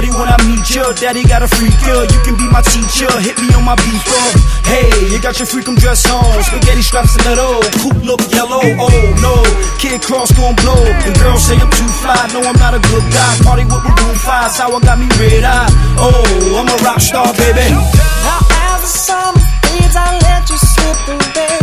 shorty when I meet ya. Daddy got a freak ya, you can be my teacher. Hit me on my beeper. Hey, you got your freakum dress on, spaghetti straps in that old coupe look yellow. Oh no, Kid Cross gon' blow. The girls say I'm too fly, no I'm not a good guy. Party with Maroon 5, sour got me red eye. Oh, I'm a rock star, baby. Now as the summer fades, I let you slip away.